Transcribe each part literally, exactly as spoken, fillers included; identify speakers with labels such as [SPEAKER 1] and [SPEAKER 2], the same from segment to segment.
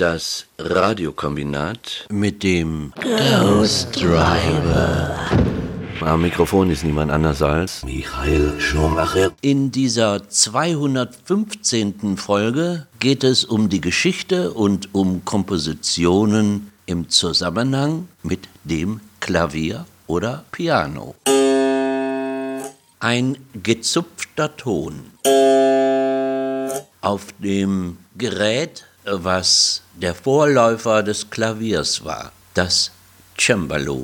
[SPEAKER 1] Das Radiokombinat mit dem Ghost Driver. Am Mikrofon ist niemand anders als Michael Schumacher. In dieser zweihundertfünfzehnten Folge geht es um die Geschichte und um Kompositionen im Zusammenhang mit dem Klavier oder Piano. Ein gezupfter Ton auf dem Gerät, was der Vorläufer des Klaviers war, das Cembalo.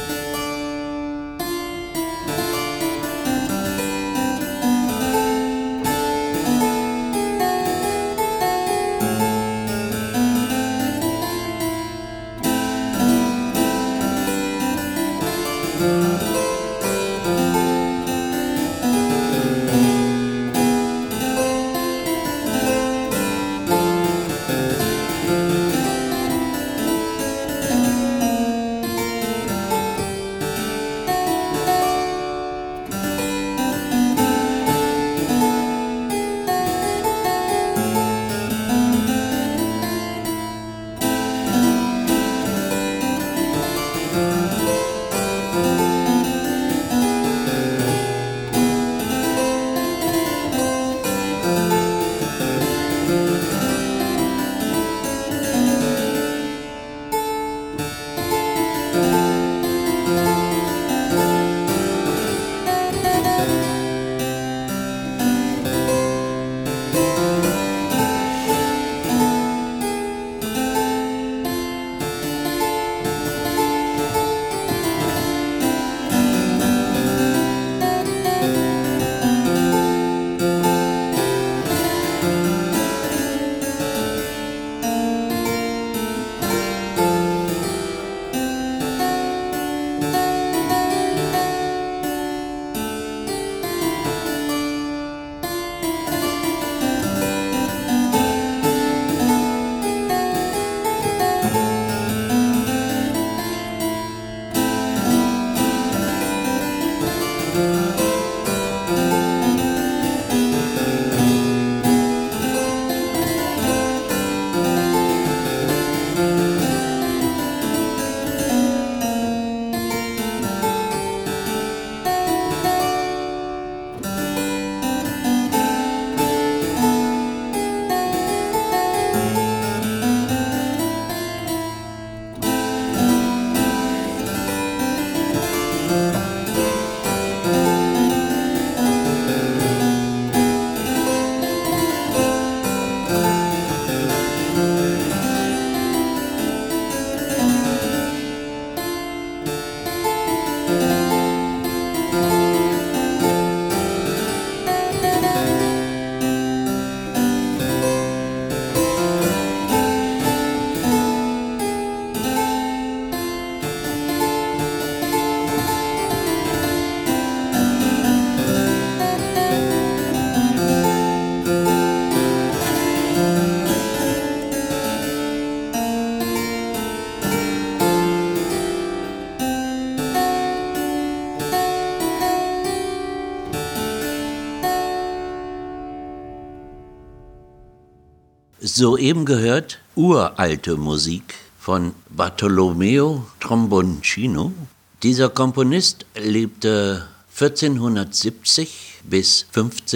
[SPEAKER 1] Soeben gehört uralte Musik von Bartolomeo Tromboncino. Dieser Komponist lebte vierzehnhundertsiebzig bis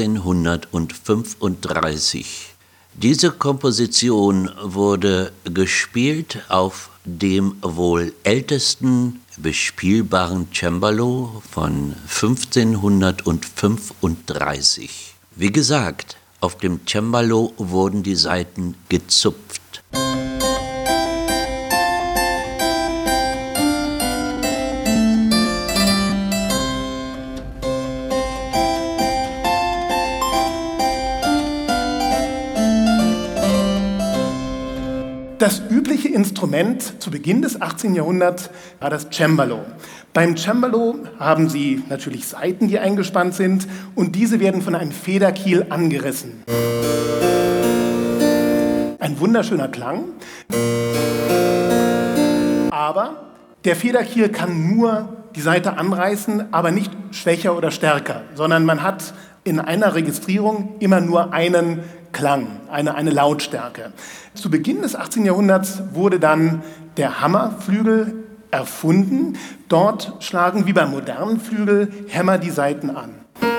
[SPEAKER 1] fünfzehnhundertfünfunddreißig. Diese Komposition wurde gespielt auf dem wohl ältesten bespielbaren Cembalo von fünfzehnhundertfünfunddreißig. Wie gesagt, auf dem Cembalo wurden die Saiten gezupft.
[SPEAKER 2] Das übliche Instrument zu Beginn des achtzehnten Jahrhunderts war das Cembalo. Beim Cembalo haben Sie natürlich Saiten, die eingespannt sind, und diese werden von einem Federkiel angerissen. Ein wunderschöner Klang, aber der Federkiel kann nur die Saite anreißen, aber nicht schwächer oder stärker, sondern man hat In einer Registrierung immer nur einen Klang, eine, eine Lautstärke. Zu Beginn des achtzehnten Jahrhunderts wurde dann der Hammerflügel erfunden. Dort schlagen wie beim modernen Flügel Hämmer die Saiten an.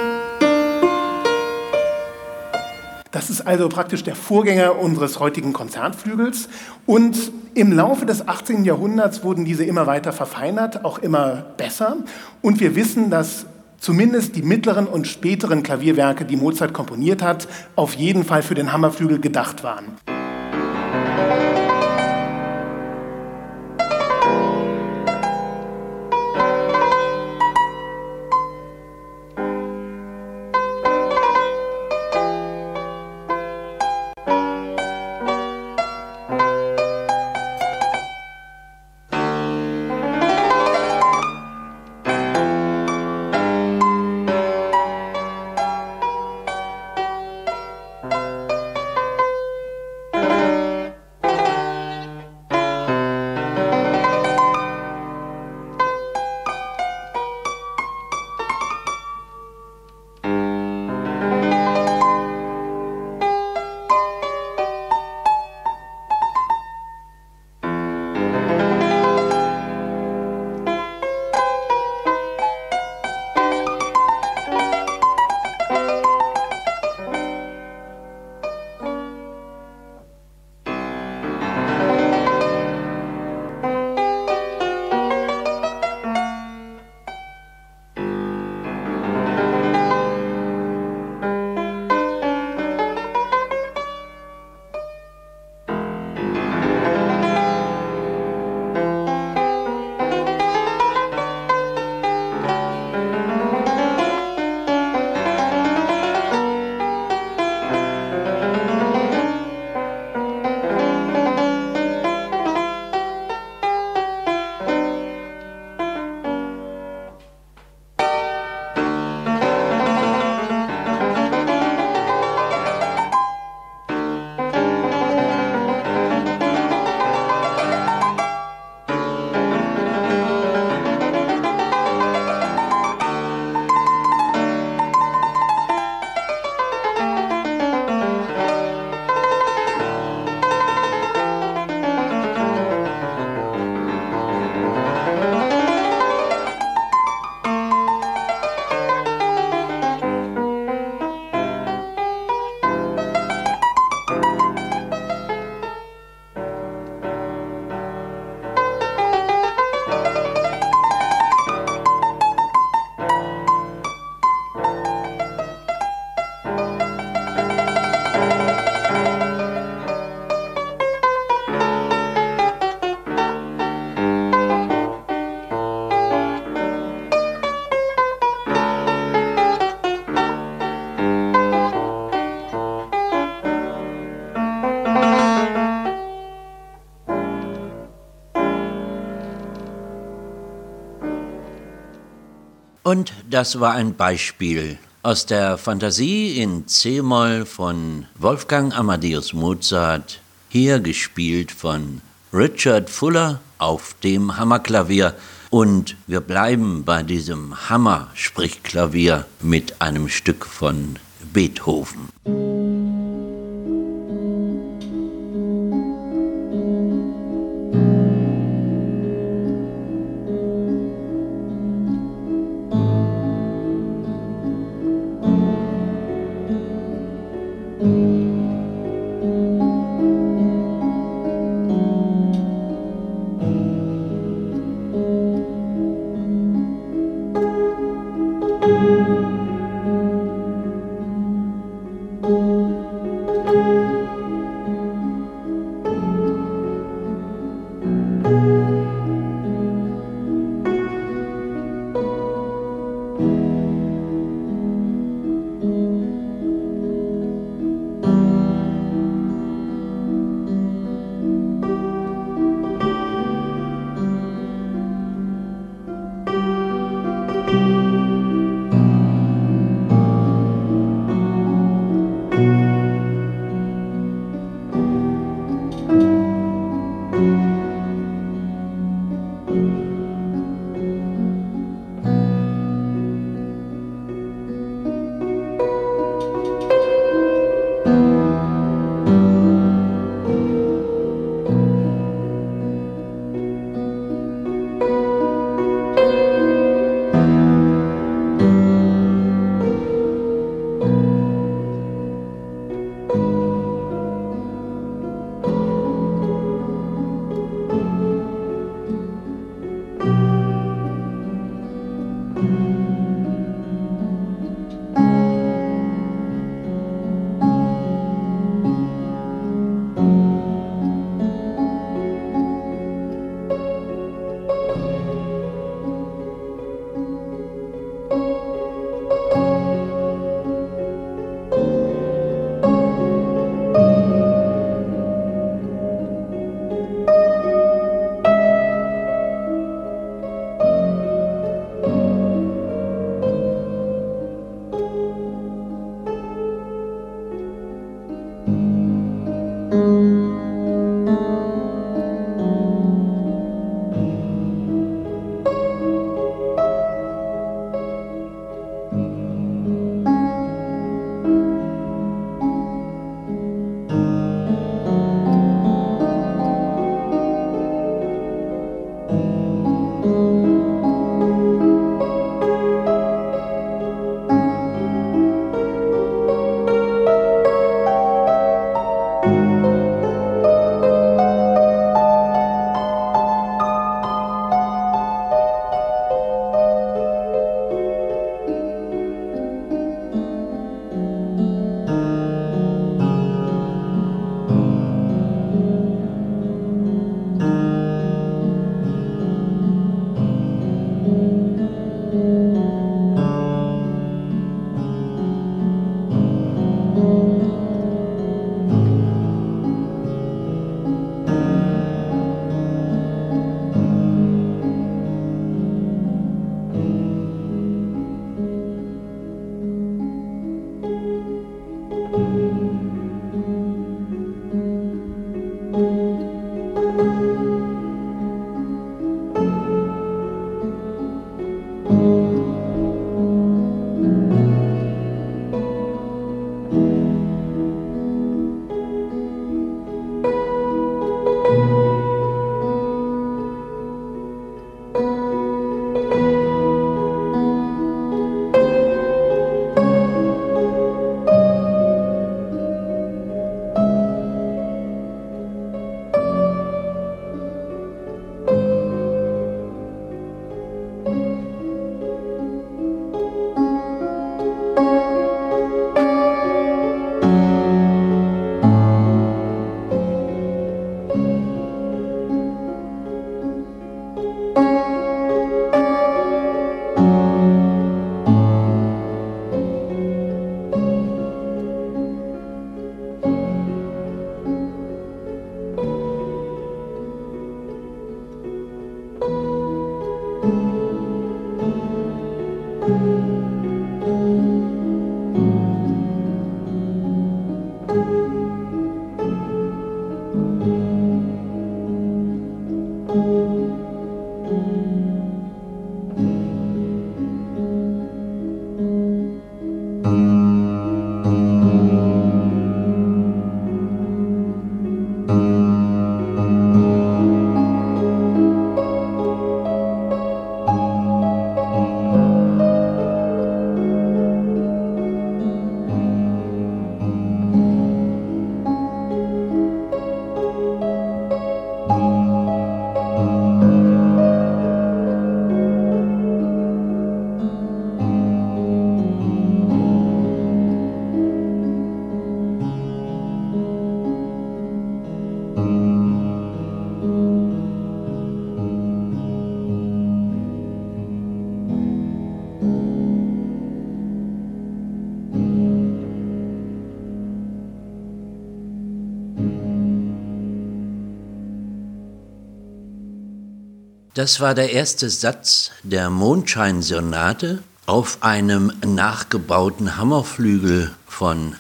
[SPEAKER 2] Das ist also praktisch der Vorgänger unseres heutigen Konzertflügels. Und im Laufe des achtzehnten Jahrhunderts wurden diese immer weiter verfeinert, auch immer besser. Und wir wissen, dass zumindest die mittleren und späteren Klavierwerke, die Mozart komponiert hat, auf jeden Fall für den Hammerflügel gedacht waren.
[SPEAKER 1] Und das war ein Beispiel aus der Fantasie in C-Moll von Wolfgang Amadeus Mozart, hier gespielt von Richard Fuller auf dem Hammerklavier. Und wir bleiben bei diesem Hammer-Sprichklavier mit einem Stück von Beethoven.
[SPEAKER 3] Thank you.
[SPEAKER 1] Das war der erste Satz der Mondscheinsonate auf einem nachgebauten Hammerflügel von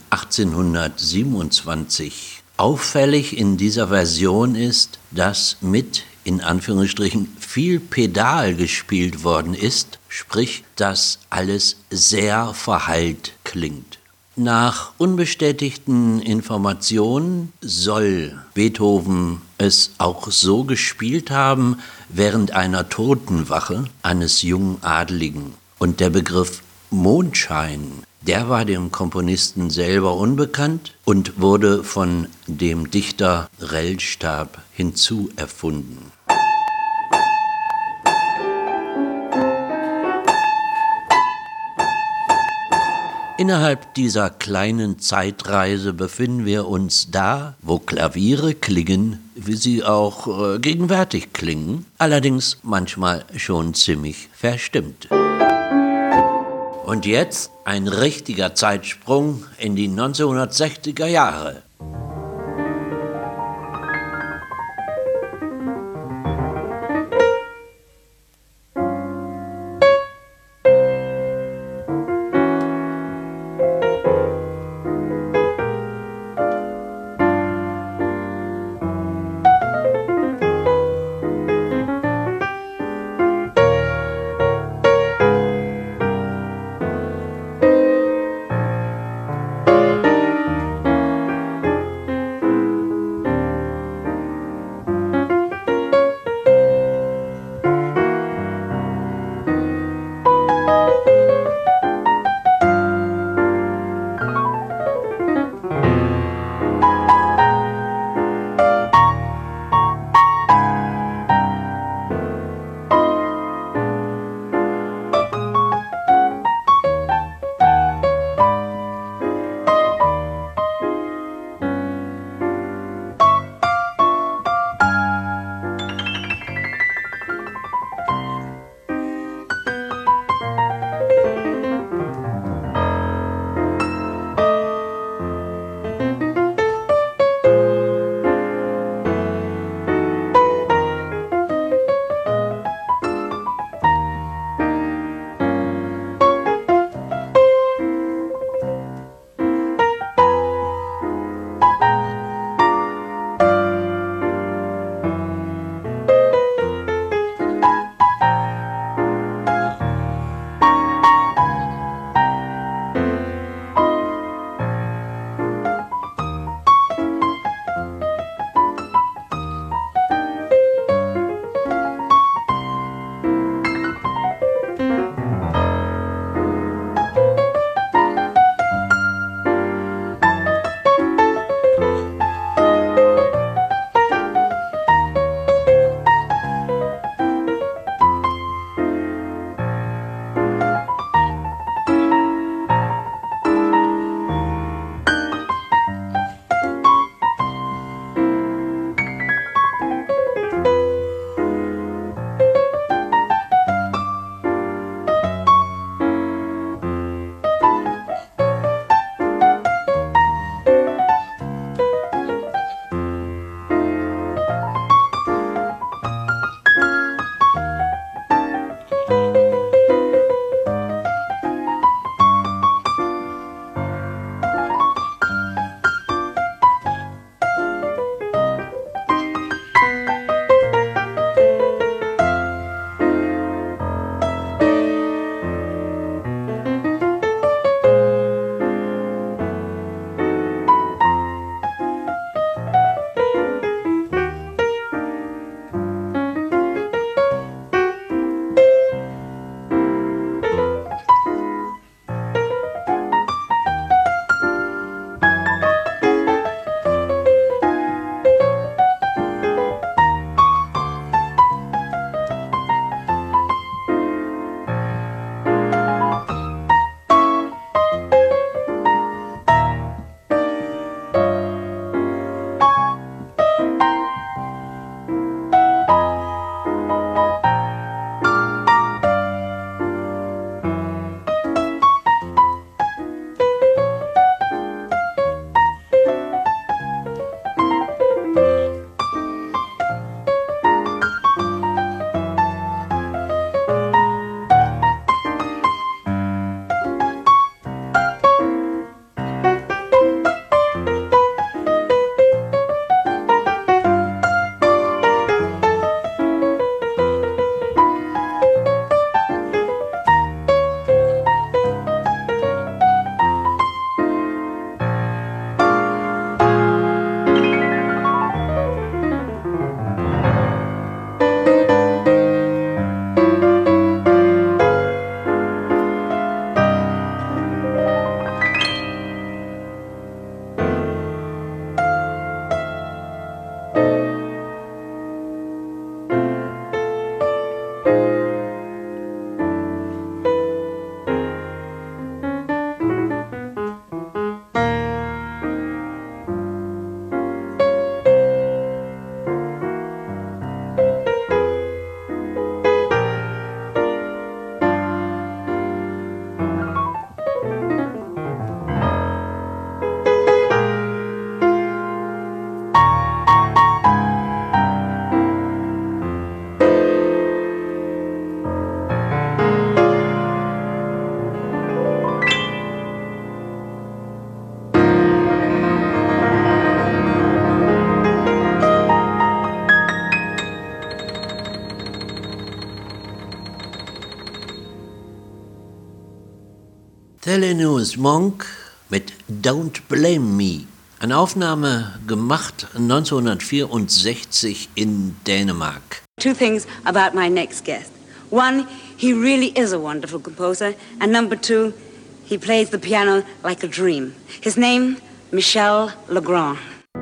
[SPEAKER 1] achtzehnhundertsiebenundzwanzig. Auffällig in dieser Version ist, dass mit, in Anführungsstrichen, viel Pedal gespielt worden ist, sprich, dass alles sehr verhallt klingt. Nach unbestätigten Informationen soll Beethoven es auch so gespielt haben während einer Totenwache eines jungen Adeligen. Und der Begriff Mondschein, der war dem Komponisten selber unbekannt und wurde von dem Dichter Rellstab hinzuerfunden. Innerhalb dieser kleinen Zeitreise befinden wir uns da, wo Klaviere klingen, wie sie auch äh, gegenwärtig klingen, allerdings manchmal schon ziemlich verstimmt. Und jetzt ein richtiger Zeitsprung in die neunzehnhundertsechziger Jahre. Thelonious Monk mit Don't Blame Me. Eine Aufnahme gemacht neunzehnhundertvierundsechzig in Dänemark.
[SPEAKER 3] Two things about my next guest. One, he really is a wonderful composer. And number two, he plays the piano like a dream. His name, Michel Legrand.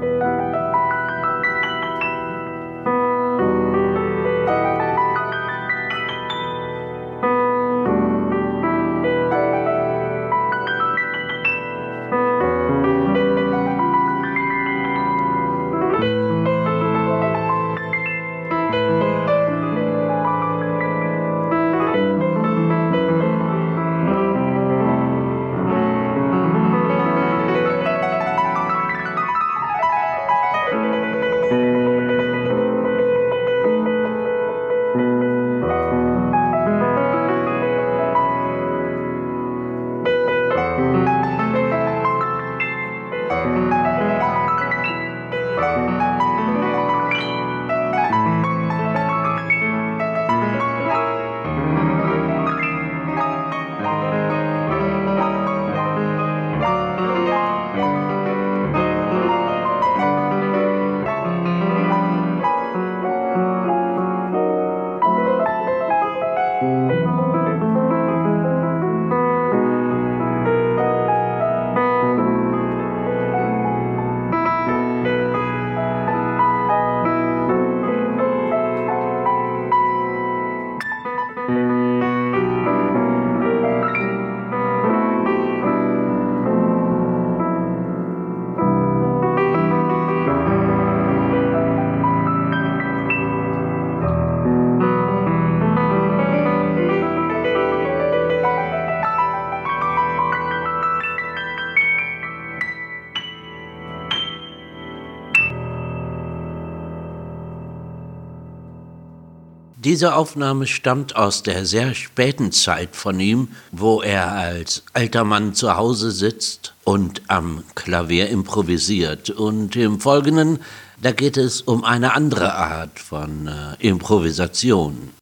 [SPEAKER 1] Diese Aufnahme stammt aus der sehr späten Zeit von ihm, wo er als alter Mann zu Hause sitzt und am Klavier improvisiert. Und im Folgenden, da geht es um eine andere Art von äh, Improvisation.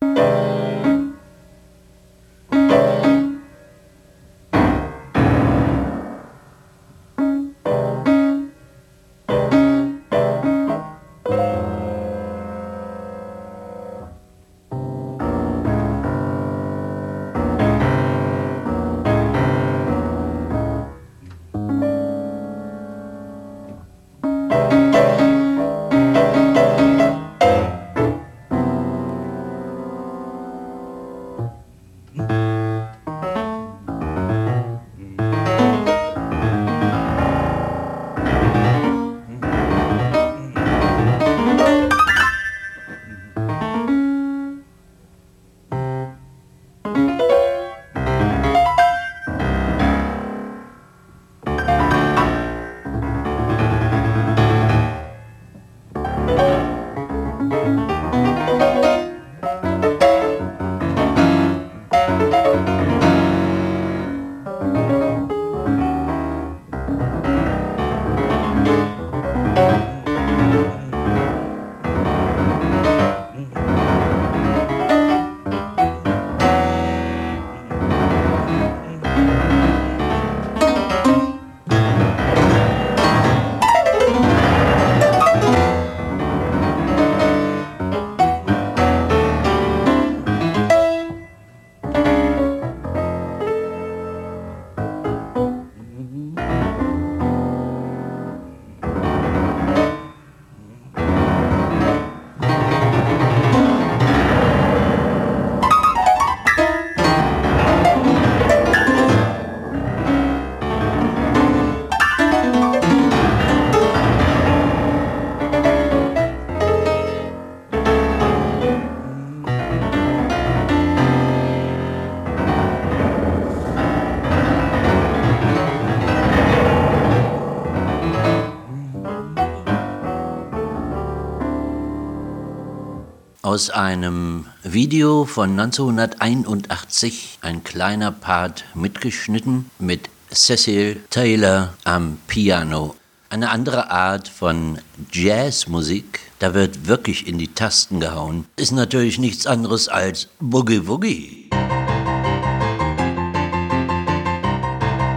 [SPEAKER 1] Aus einem Video von neunzehnhunderteinundachtzig, ein kleiner Part mitgeschnitten mit Cecil Taylor am Piano. Eine andere Art von Jazzmusik, da wird wirklich in die Tasten gehauen, ist natürlich nichts anderes als Boogie Woogie.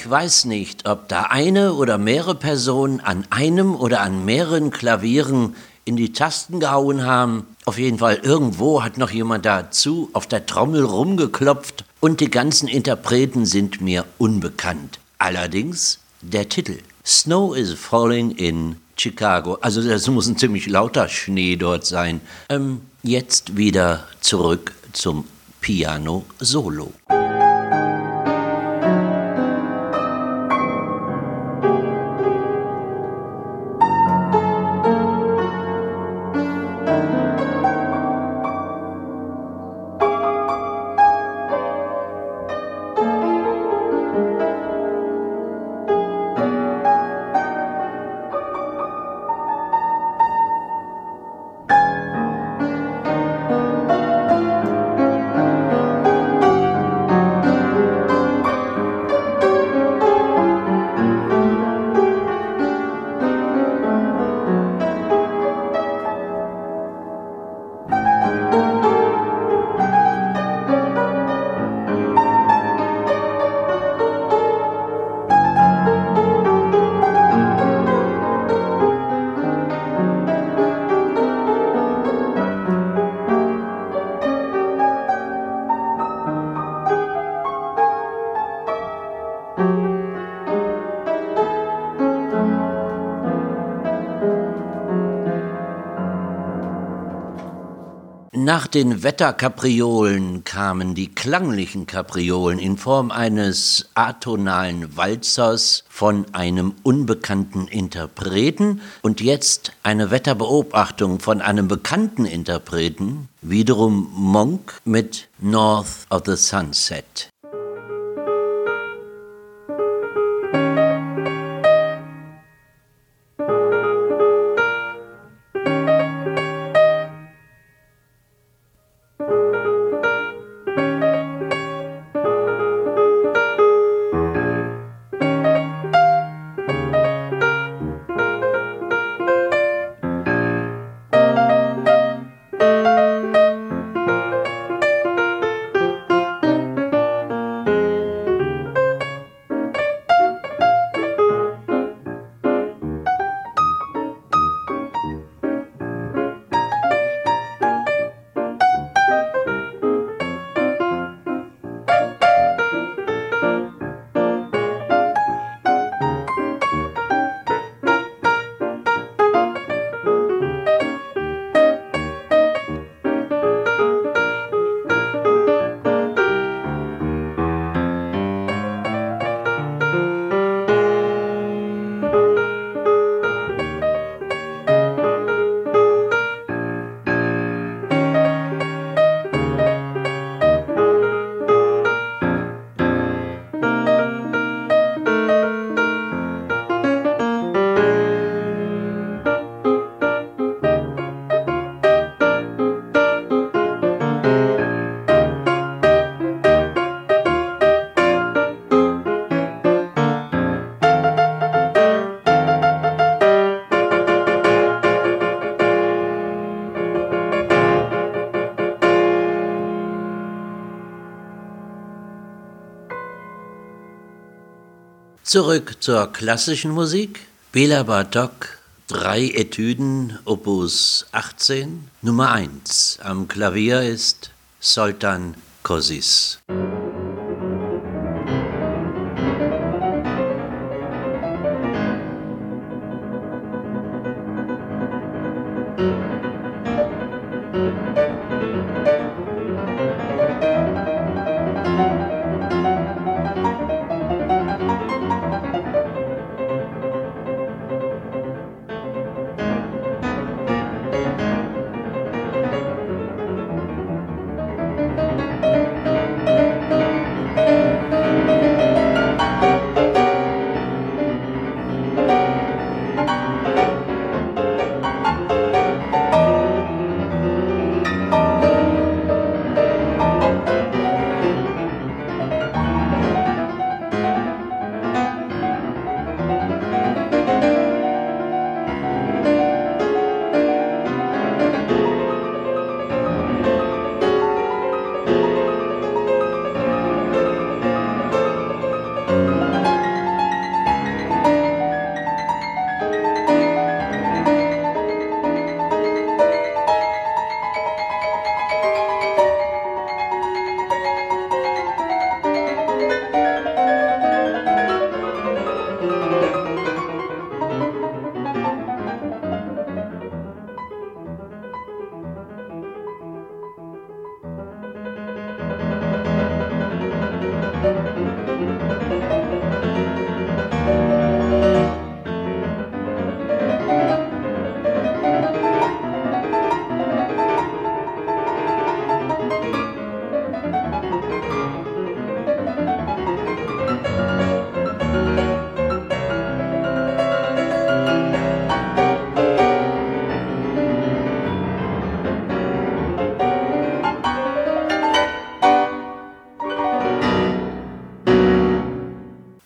[SPEAKER 1] Ich weiß nicht, ob da eine oder mehrere Personen an einem oder an mehreren Klavieren in die Tasten gehauen haben. Auf jeden Fall, irgendwo hat noch jemand dazu auf der Trommel rumgeklopft und die ganzen Interpreten sind mir unbekannt. Allerdings der Titel. Snow is falling in Chicago. Also das muss ein ziemlich lauter Schnee dort sein. Ähm, jetzt wieder zurück zum Piano-Solo. Nach den Wetterkapriolen kamen die klanglichen Kapriolen in Form eines atonalen Walzers von einem unbekannten Interpreten und jetzt eine Wetterbeobachtung von einem bekannten Interpreten, wiederum Monk mit North of the Sunset. Zurück zur klassischen Musik. Bela Bartok, drei Etüden, Opus achtzehn. Nummer eins am Klavier ist Zoltán Kocsis.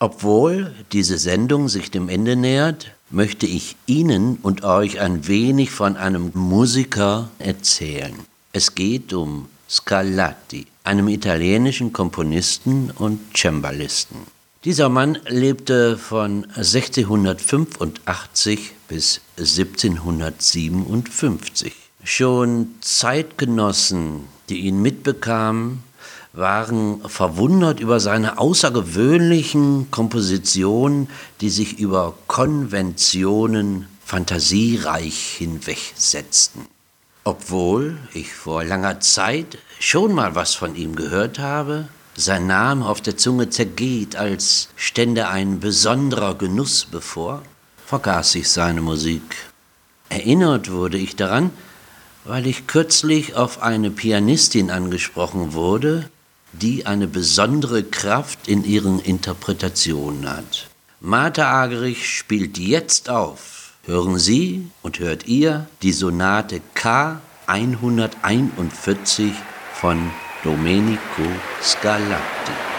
[SPEAKER 1] Obwohl diese Sendung sich dem Ende nähert, möchte ich Ihnen und euch ein wenig von einem Musiker erzählen. Es geht um Scarlatti, einem italienischen Komponisten und Cembalisten. Dieser Mann lebte von sechzehnhundertfünfundachtzig bis siebzehnhundertsiebenundfünfzig. Schon Zeitgenossen, die ihn mitbekamen, waren verwundert über seine außergewöhnlichen Kompositionen, die sich über Konventionen fantasiereich hinwegsetzten. Obwohl ich vor langer Zeit schon mal was von ihm gehört habe, sein Name auf der Zunge zergeht, als stände ein besonderer Genuss bevor, vergaß ich seine Musik. Erinnert wurde ich daran, weil ich kürzlich auf eine Pianistin angesprochen wurde, die eine besondere Kraft in ihren Interpretationen hat. Martha Argerich spielt jetzt auf. Hören Sie und hört ihr die Sonate K hunderteinundvierzig von Domenico Scarlatti.